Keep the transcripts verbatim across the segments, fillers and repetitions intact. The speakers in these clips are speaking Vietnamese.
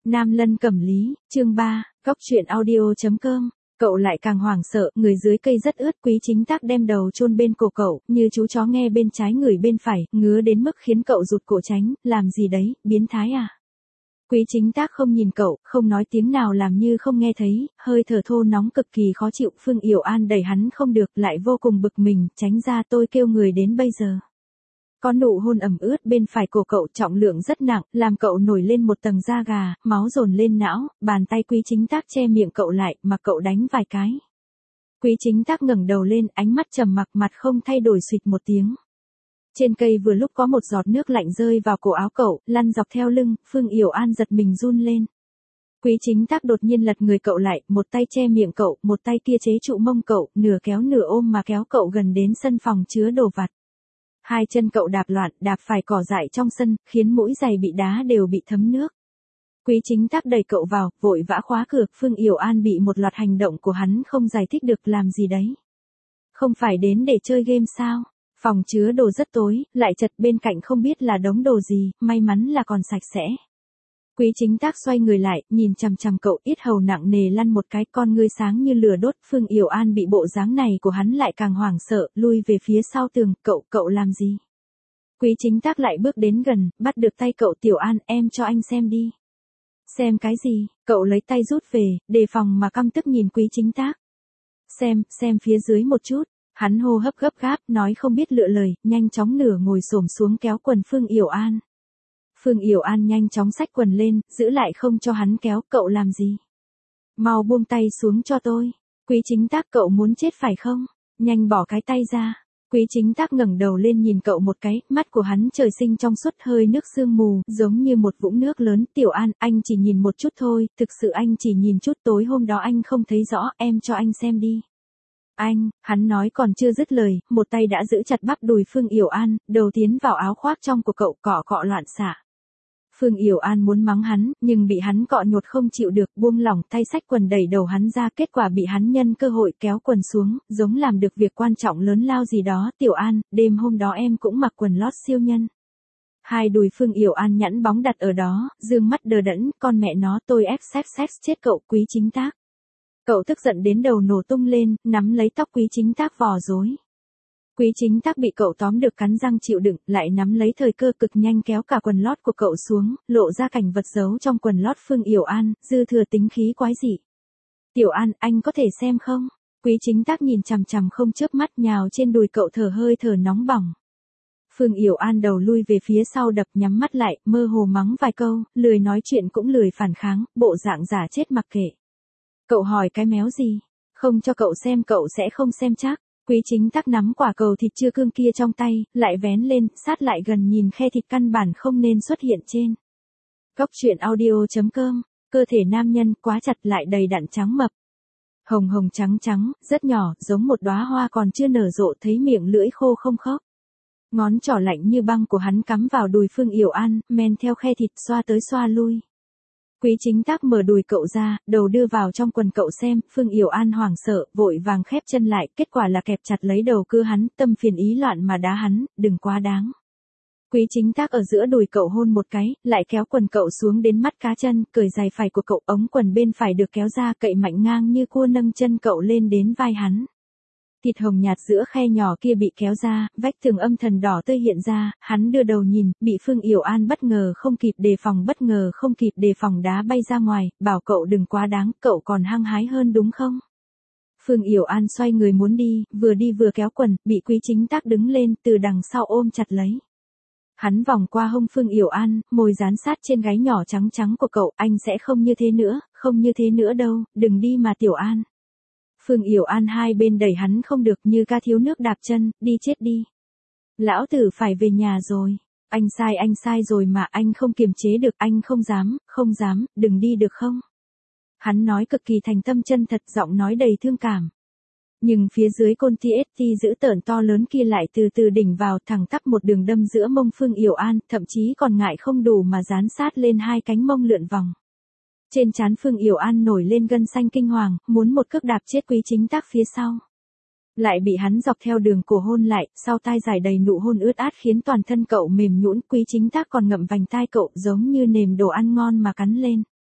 Nam Lân Cẩm Lý, chương ba, góc truyện audio.com. Cậu lại càng hoảng sợ, người dưới cây rất ướt, Quý Chính Tác đem đầu chôn bên cổ cậu, như chú chó nghe bên trái người bên phải, ngứa đến mức khiến cậu rụt cổ tránh, làm gì đấy, biến thái à? Quý Chính Tác không nhìn cậu, không nói tiếng nào làm như không nghe thấy, hơi thở thô nóng cực kỳ khó chịu, Phương Yểu An đẩy hắn không được, lại vô cùng bực mình, tránh ra tôi kêu người đến bây giờ. Có nụ hôn ẩm ướt bên phải cổ cậu, trọng lượng rất nặng, làm cậu nổi lên một tầng da gà, máu dồn lên não, bàn tay Quý Chính Tác che miệng cậu lại, mà cậu đánh vài cái. Quý Chính Tác ngẩng đầu lên, ánh mắt trầm mặc, mặt không thay đổi, xụt một tiếng. Trên cây vừa lúc có một giọt nước lạnh rơi vào cổ áo cậu, lăn dọc theo lưng, Phương Yểu An giật mình run lên. Quý Chính Tác đột nhiên lật người cậu lại, một tay che miệng cậu, một tay kia chế trụ mông cậu, nửa kéo nửa ôm mà kéo cậu gần đến sân phòng chứa đồ vặt. Hai chân cậu đạp loạn, đạp phải cỏ dại trong sân, khiến mũi giày bị đá đều bị thấm nước. Quý Chính Tác đẩy cậu vào, vội vã khóa cửa, Phương Yểu An bị một loạt hành động của hắn không giải thích được, làm gì đấy. Không phải đến để chơi game sao? Phòng chứa đồ rất tối, lại chật, bên cạnh không biết là đống đồ gì, may mắn là còn sạch sẽ. Quý Chính Tác xoay người lại, nhìn chằm chằm cậu, yết hầu nặng nề lăn một cái, con ngươi sáng như lửa đốt. Phương Yểu An bị bộ dáng này của hắn lại càng hoảng sợ, lui về phía sau tường, cậu, cậu làm gì? Quý Chính Tác lại bước đến gần, bắt được tay cậu, Tiểu An, em cho anh xem đi. Xem cái gì? Cậu lấy tay rút về, đề phòng mà căm tức nhìn Quý Chính Tác. Xem, xem phía dưới một chút. Hắn hô hấp gấp gáp, nói không biết lựa lời, nhanh chóng nửa ngồi xổm xuống kéo quần Phương Yểu An. Phương Yểu An nhanh chóng xách quần lên, giữ lại không cho hắn kéo, cậu làm gì? Mau buông tay xuống cho tôi. Quý Chính Tác, cậu muốn chết phải không? Nhanh bỏ cái tay ra. Quý Chính Tác ngẩng đầu lên nhìn cậu một cái, mắt của hắn trời sinh trong suốt, hơi nước sương mù, giống như một vũng nước lớn. Tiểu An, anh chỉ nhìn một chút thôi, thực sự anh chỉ nhìn chút, tối hôm đó anh không thấy rõ, em cho anh xem đi. Anh, hắn nói còn chưa dứt lời, một tay đã giữ chặt bắp đùi Phương Yểu An, đầu tiến vào áo khoác trong của cậu, cọ cọ loạn xạ. Phương Yểu An muốn mắng hắn, nhưng bị hắn cọ nhột không chịu được, buông lỏng tay xách quần đẩy đầu hắn ra, kết quả bị hắn nhân cơ hội kéo quần xuống, giống làm được việc quan trọng lớn lao gì đó. Tiểu An, đêm hôm đó em cũng mặc quần lót siêu nhân. Hai đùi Phương Yểu An nhẵn bóng đặt ở đó, dương mắt đờ đẫn, con mẹ nó, tôi ép sex sex chết cậu. Quý Chính Tác. Cậu tức giận đến đầu nổ tung lên, nắm lấy tóc Quý Chính Tác vò rối. Quý Chính Tác bị cậu tóm được cắn răng chịu đựng, lại nắm lấy thời cơ cực nhanh kéo cả quần lót của cậu xuống, lộ ra cảnh vật giấu trong quần lót Phương Yểu An, dư thừa tính khí quái dị. Tiểu An, anh có thể xem không? Quý Chính Tác nhìn chằm chằm không chớp mắt, nhào trên đùi cậu, thở hơi thở nóng bỏng. Phương Yểu An đầu lui về phía sau đập, nhắm mắt lại, mơ hồ mắng vài câu, lười nói chuyện cũng lười phản kháng, bộ dạng giả chết mặc kệ. Cậu hỏi cái méo gì? Không cho cậu xem cậu sẽ không xem chắc. Quý Chính Tác nắm quả cầu thịt chưa cương kia trong tay, lại vén lên, sát lại gần nhìn khe thịt căn bản không nên xuất hiện trên. Góc truyện audio.com, cơ thể nam nhân quá chặt lại đầy đặn trắng mập. Hồng hồng trắng trắng, rất nhỏ, giống một đóa hoa còn chưa nở rộ, thấy miệng lưỡi khô không khóc. Ngón trỏ lạnh như băng của hắn cắm vào đùi Phương Yểu An, men theo khe thịt xoa tới xoa lui. Quý Chính Tác mở đùi cậu ra, đầu đưa vào trong quần cậu xem, Phương Yểu An hoảng sợ, vội vàng khép chân lại, kết quả là kẹp chặt lấy đầu cưa hắn, tâm phiền ý loạn mà đá hắn, đừng quá đáng. Quý Chính Tác ở giữa đùi cậu hôn một cái, lại kéo quần cậu xuống đến mắt cá chân, cởi giày phải của cậu, ống quần bên phải được kéo ra, cậy mạnh ngang như cua, nâng chân cậu lên đến vai hắn. Thịt hồng nhạt giữa khe nhỏ kia bị kéo ra, vách tường âm thần đỏ tươi hiện ra, hắn đưa đầu nhìn, bị Phương Yểu An bất ngờ không kịp đề phòng bất ngờ không kịp đề phòng đá bay ra ngoài, bảo cậu đừng quá đáng, cậu còn hăng hái hơn đúng không? Phương Yểu An xoay người muốn đi, vừa đi vừa kéo quần, bị Quý Chính Tác đứng lên, từ đằng sau ôm chặt lấy. Hắn vòng qua hông Phương Yểu An, môi dán sát trên gáy nhỏ trắng trắng của cậu, anh sẽ không như thế nữa, không như thế nữa đâu, đừng đi mà Tiểu An. Phương Yểu An hai bên đẩy hắn không được, như ca thiếu nước đạp chân, đi chết đi. Lão tử phải về nhà rồi. Anh sai anh sai rồi mà, anh không kiềm chế được, anh không dám, không dám, đừng đi được không? Hắn nói cực kỳ thành tâm chân thật, giọng nói đầy thương cảm. Nhưng phía dưới côn ti ét ti dữ tợn to lớn kia lại từ từ đỉnh vào, thẳng tắp một đường đâm giữa mông Phương Yểu An, thậm chí còn ngại không đủ mà dán sát lên hai cánh mông lượn vòng. Trên trán Phương Yểu An nổi lên gân xanh kinh hoàng, muốn một cước đạp chết Quý Chính Tác phía sau. Lại bị hắn dọc theo đường cổ hôn lại, sau tai dài đầy nụ hôn ướt át khiến toàn thân cậu mềm nhũn. Quý Chính Tác còn ngậm vành tai cậu, giống như nềm đồ ăn ngon mà cắn lên.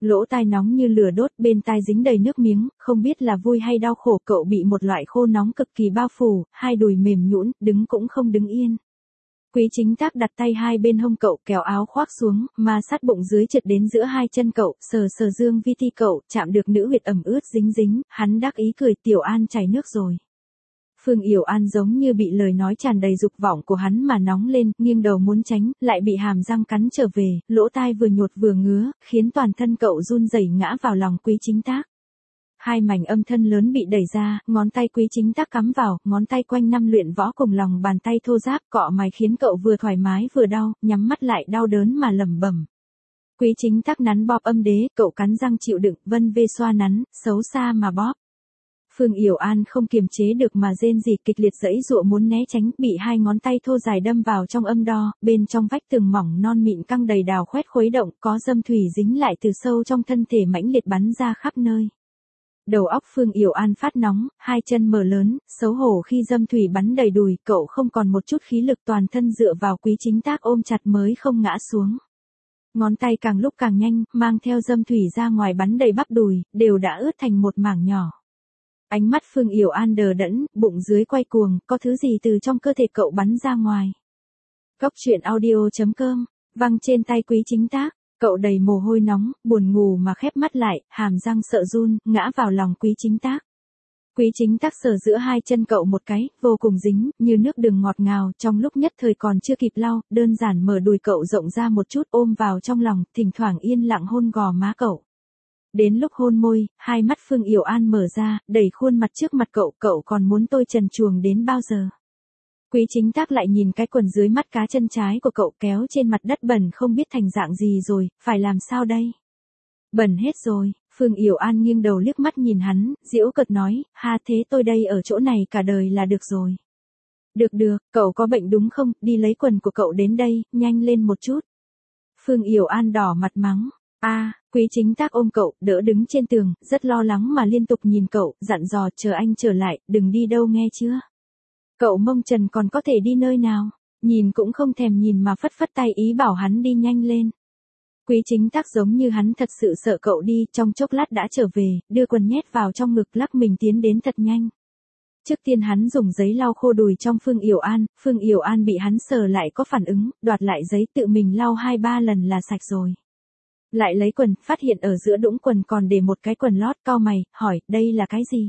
Lỗ tai nóng như lửa đốt, bên tai dính đầy nước miếng, không biết là vui hay đau khổ, cậu bị một loại khô nóng cực kỳ bao phủ, hai đùi mềm nhũn, đứng cũng không đứng yên. Quý Chính Tác đặt tay hai bên hông cậu, kéo áo khoác xuống, ma sát bụng dưới trượt đến giữa hai chân cậu, sờ sờ dương vi ti cậu, chạm được nữ huyệt ẩm ướt dính dính, hắn đắc ý cười, Tiểu An chảy nước rồi. Phương Yểu An giống như bị lời nói tràn đầy dục vọng của hắn mà nóng lên, nghiêng đầu muốn tránh, lại bị hàm răng cắn trở về, lỗ tai vừa nhột vừa ngứa, khiến toàn thân cậu run rẩy ngã vào lòng Quý Chính Tác. Hai mảnh âm thân lớn bị đẩy ra, ngón tay Quý Chính Tác cắm vào, ngón tay quanh năm luyện võ cùng lòng bàn tay thô ráp cọ mày khiến cậu vừa thoải mái vừa đau, nhắm mắt lại đau đớn mà lẩm bẩm. Quý Chính Tác nắn bóp âm đế, cậu cắn răng chịu đựng, vân vê xoa nắn, xấu xa mà bóp. Phương Yểu An không kiềm chế được mà rên rỉ kịch liệt giãy giụa muốn né tránh, bị hai ngón tay thô dài đâm vào trong âm đo, bên trong vách tường mỏng non mịn căng đầy đào khoét khuấy động, có dâm thủy dính lại từ sâu trong thân thể mãnh liệt bắn ra khắp nơi. Đầu óc Phương Yểu An phát nóng, hai chân mở lớn, xấu hổ khi dâm thủy bắn đầy đùi, cậu không còn một chút khí lực, toàn thân dựa vào Quý Chính Tác ôm chặt mới không ngã xuống. Ngón tay càng lúc càng nhanh, mang theo dâm thủy ra ngoài bắn đầy bắp đùi, đều đã ướt thành một mảng nhỏ. Ánh mắt Phương Yểu An đờ đẫn, bụng dưới quay cuồng, có thứ gì từ trong cơ thể cậu bắn ra ngoài. Cốc truyện audio chấm com, văng trên tay Quý Chính Tác, cậu đầy mồ hôi nóng, buồn ngủ mà khép mắt lại, hàm răng sợ run, ngã vào lòng Quý Chính Tác. Quý Chính Tác sờ giữa hai chân cậu một cái, vô cùng dính, như nước đường ngọt ngào, trong lúc nhất thời còn chưa kịp lau, đơn giản mở đùi cậu rộng ra một chút ôm vào trong lòng, thỉnh thoảng yên lặng hôn gò má cậu. Đến lúc hôn môi, hai mắt Phương Yểu An mở ra, đẩy khuôn mặt trước mặt cậu, cậu còn muốn tôi trần truồng đến bao giờ. Quý Chính Tác lại nhìn cái quần dưới mắt cá chân trái của cậu kéo trên mặt đất bẩn không biết thành dạng gì rồi, phải làm sao đây? Bẩn hết rồi, Phương Yểu An nghiêng đầu liếc mắt nhìn hắn, giễu cợt nói, ha thế tôi đây ở chỗ này cả đời là được rồi. Được được, cậu có bệnh đúng không, đi lấy quần của cậu đến đây, nhanh lên một chút. Phương Yểu An đỏ mặt mắng. A, à, Quý Chính Tác ôm cậu, đỡ đứng trên tường, rất lo lắng mà liên tục nhìn cậu, dặn dò chờ anh trở lại, đừng đi đâu nghe chưa. Cậu mông trần còn có thể đi nơi nào, nhìn cũng không thèm nhìn mà phất phất tay ý bảo hắn đi nhanh lên. Quý Chính Tác giống như hắn thật sự sợ cậu đi, trong chốc lát đã trở về, đưa quần nhét vào trong ngực lắc mình tiến đến thật nhanh. Trước tiên hắn dùng giấy lau khô đùi trong Phương Yểu An, Phương Yểu An bị hắn sờ lại có phản ứng, đoạt lại giấy tự mình lau hai ba lần là sạch rồi. Lại lấy quần, phát hiện ở giữa đũng quần còn để một cái quần lót, cau mày, hỏi, đây là cái gì?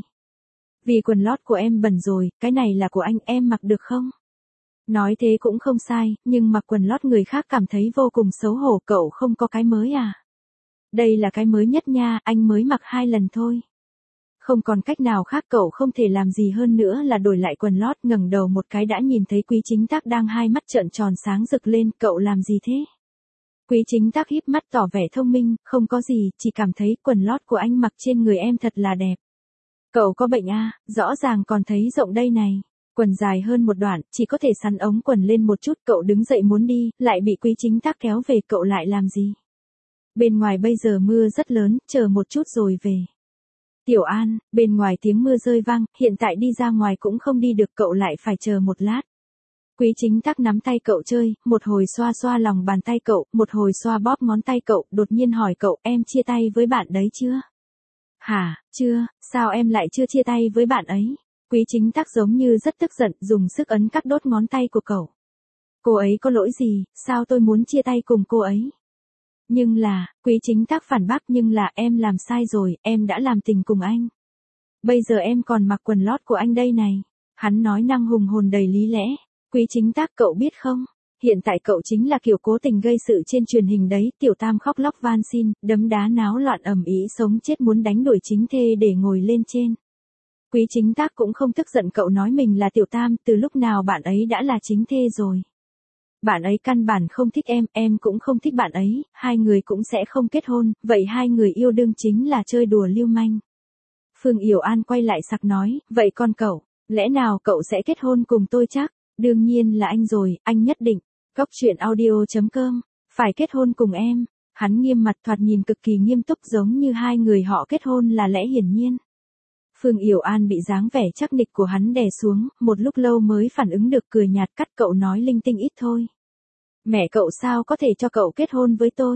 Vì quần lót của em bẩn rồi, cái này là của anh, em mặc được không? Nói thế cũng không sai, nhưng mặc quần lót người khác cảm thấy vô cùng xấu hổ, cậu không có cái mới à? Đây là cái mới nhất nha, anh mới mặc hai lần thôi. Không còn cách nào khác, cậu không thể làm gì hơn nữa là đổi lại quần lót, ngẩng đầu một cái đã nhìn thấy Quý Chính Tác đang hai mắt trợn tròn sáng rực lên, cậu làm gì thế? Quý Chính Tác híp mắt tỏ vẻ thông minh, không có gì, chỉ cảm thấy quần lót của anh mặc trên người em thật là đẹp. Cậu có bệnh à, rõ ràng còn thấy rộng đây này. Quần dài hơn một đoạn, chỉ có thể sắn ống quần lên một chút, cậu đứng dậy muốn đi, lại bị Quý Chính Tác kéo về, cậu lại làm gì? Bên ngoài bây giờ mưa rất lớn, chờ một chút rồi về. Tiểu An, bên ngoài tiếng mưa rơi vang, hiện tại đi ra ngoài cũng không đi được, cậu lại phải chờ một lát. Quý Chính Tác nắm tay cậu chơi, một hồi xoa xoa lòng bàn tay cậu, một hồi xoa bóp ngón tay cậu, đột nhiên hỏi cậu, em chia tay với bạn đấy chưa? Hả, chưa, sao em lại chưa chia tay với bạn ấy? Quý Chính Tác giống như rất tức giận, dùng sức ấn các đốt ngón tay của cậu. Cô ấy có lỗi gì, sao tôi muốn chia tay cùng cô ấy? Nhưng là, Quý Chính Tác phản bác, nhưng là em làm sai rồi, em đã làm tình cùng anh. Bây giờ em còn mặc quần lót của anh đây này. Hắn nói năng hùng hồn đầy lý lẽ. Quý Chính Tác, cậu biết không? Hiện tại cậu chính là kiểu cố tình gây sự trên truyền hình đấy, Tiểu Tam khóc lóc van xin, đấm đá náo loạn ầm ĩ sống chết muốn đánh đuổi chính thê để ngồi lên trên. Quý Chính Tác cũng không tức giận, cậu nói mình là Tiểu Tam, từ lúc nào bạn ấy đã là chính thê rồi. Bạn ấy căn bản không thích em, em cũng không thích bạn ấy, hai người cũng sẽ không kết hôn, vậy hai người yêu đương chính là chơi đùa lưu manh. Phương Yểu An quay lại sặc nói, vậy con cậu, lẽ nào cậu sẽ kết hôn cùng tôi chắc? Đương nhiên là anh rồi, anh nhất định. Cốc truyện audio chấm com, phải kết hôn cùng em. Hắn nghiêm mặt, thoạt nhìn cực kỳ nghiêm túc, giống như hai người họ kết hôn là lẽ hiển nhiên. Phương Yểu An bị dáng vẻ chắc nịch của hắn đè xuống, một lúc lâu mới phản ứng được, cười nhạt, cắt cậu nói linh tinh ít thôi. Mẹ cậu sao có thể cho cậu kết hôn với tôi?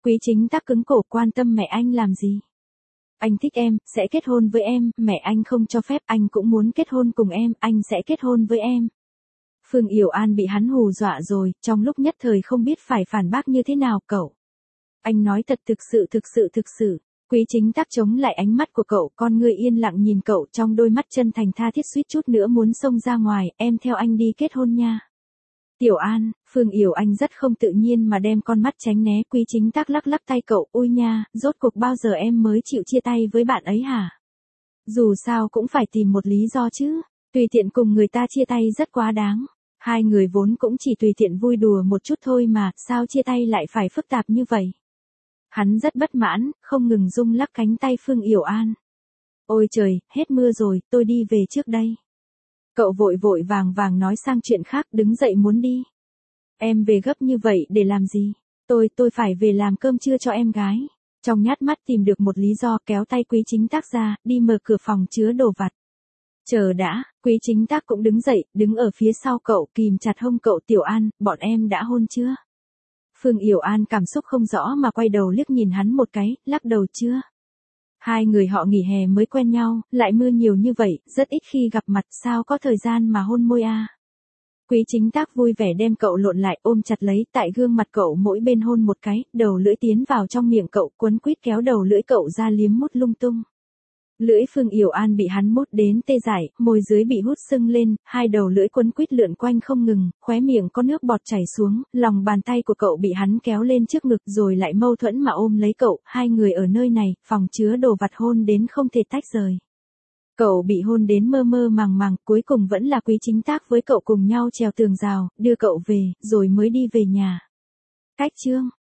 Quý Chính Tắc cứng cổ, quan tâm mẹ anh làm gì? Anh thích em, sẽ kết hôn với em, mẹ anh không cho phép, anh cũng muốn kết hôn cùng em, anh sẽ kết hôn với em. Phương Yểu An bị hắn hù dọa rồi, trong lúc nhất thời không biết phải phản bác như thế nào. Cậu. Anh nói thật, thực sự thực sự thực sự. Quý Chính Tắc chống lại ánh mắt của cậu, con ngươi yên lặng nhìn cậu, trong đôi mắt chân thành tha thiết suýt chút nữa muốn xông ra ngoài, em theo anh đi kết hôn nha. Tiểu An, Phương Yểu Anh rất không tự nhiên mà đem con mắt tránh né. Quý Chính Tắc lắc lắc tay cậu, ôi nha, rốt cuộc bao giờ em mới chịu chia tay với bạn ấy hả? Dù sao cũng phải tìm một lý do chứ, tùy tiện cùng người ta chia tay rất quá đáng. Hai người vốn cũng chỉ tùy tiện vui đùa một chút thôi mà, sao chia tay lại phải phức tạp như vậy? Hắn rất bất mãn, không ngừng rung lắc cánh tay Phương Yểu An. Ôi trời, hết mưa rồi, tôi đi về trước đây. Cậu vội vội vàng vàng nói sang chuyện khác, đứng dậy muốn đi. Em về gấp như vậy để làm gì? Tôi, tôi phải về làm cơm trưa cho em gái. Trong nhát mắt tìm được một lý do, kéo tay Quý Chính Tắc ra, đi mở cửa phòng chứa đồ vặt. Chờ đã, Quý Chính Tắc cũng đứng dậy, đứng ở phía sau cậu, kìm chặt hông cậu. Tiểu An, bọn em đã hôn chưa? Phương Yểu An cảm xúc không rõ mà quay đầu liếc nhìn hắn một cái, lắc đầu chưa. Hai người họ nghỉ hè mới quen nhau, lại mưa nhiều như vậy, rất ít khi gặp mặt, sao có thời gian mà hôn môi a? Quý Chính Tắc vui vẻ đem cậu lộn lại, ôm chặt lấy, tại gương mặt cậu mỗi bên hôn một cái, đầu lưỡi tiến vào trong miệng cậu, quấn quýt kéo đầu lưỡi cậu ra liếm mút lung tung. Lưỡi Phương Yểu An bị hắn mút đến tê dại, môi dưới bị hút sưng lên, hai đầu lưỡi quấn quýt lượn quanh không ngừng, khóe miệng có nước bọt chảy xuống, lòng bàn tay của cậu bị hắn kéo lên trước ngực rồi lại mâu thuẫn mà ôm lấy cậu, hai người ở nơi này, phòng chứa đồ vặt hôn đến không thể tách rời. Cậu bị hôn đến mơ mơ màng màng, cuối cùng vẫn là Quý Chính Tắc với cậu cùng nhau trèo tường rào, đưa cậu về, rồi mới đi về nhà. Cách chương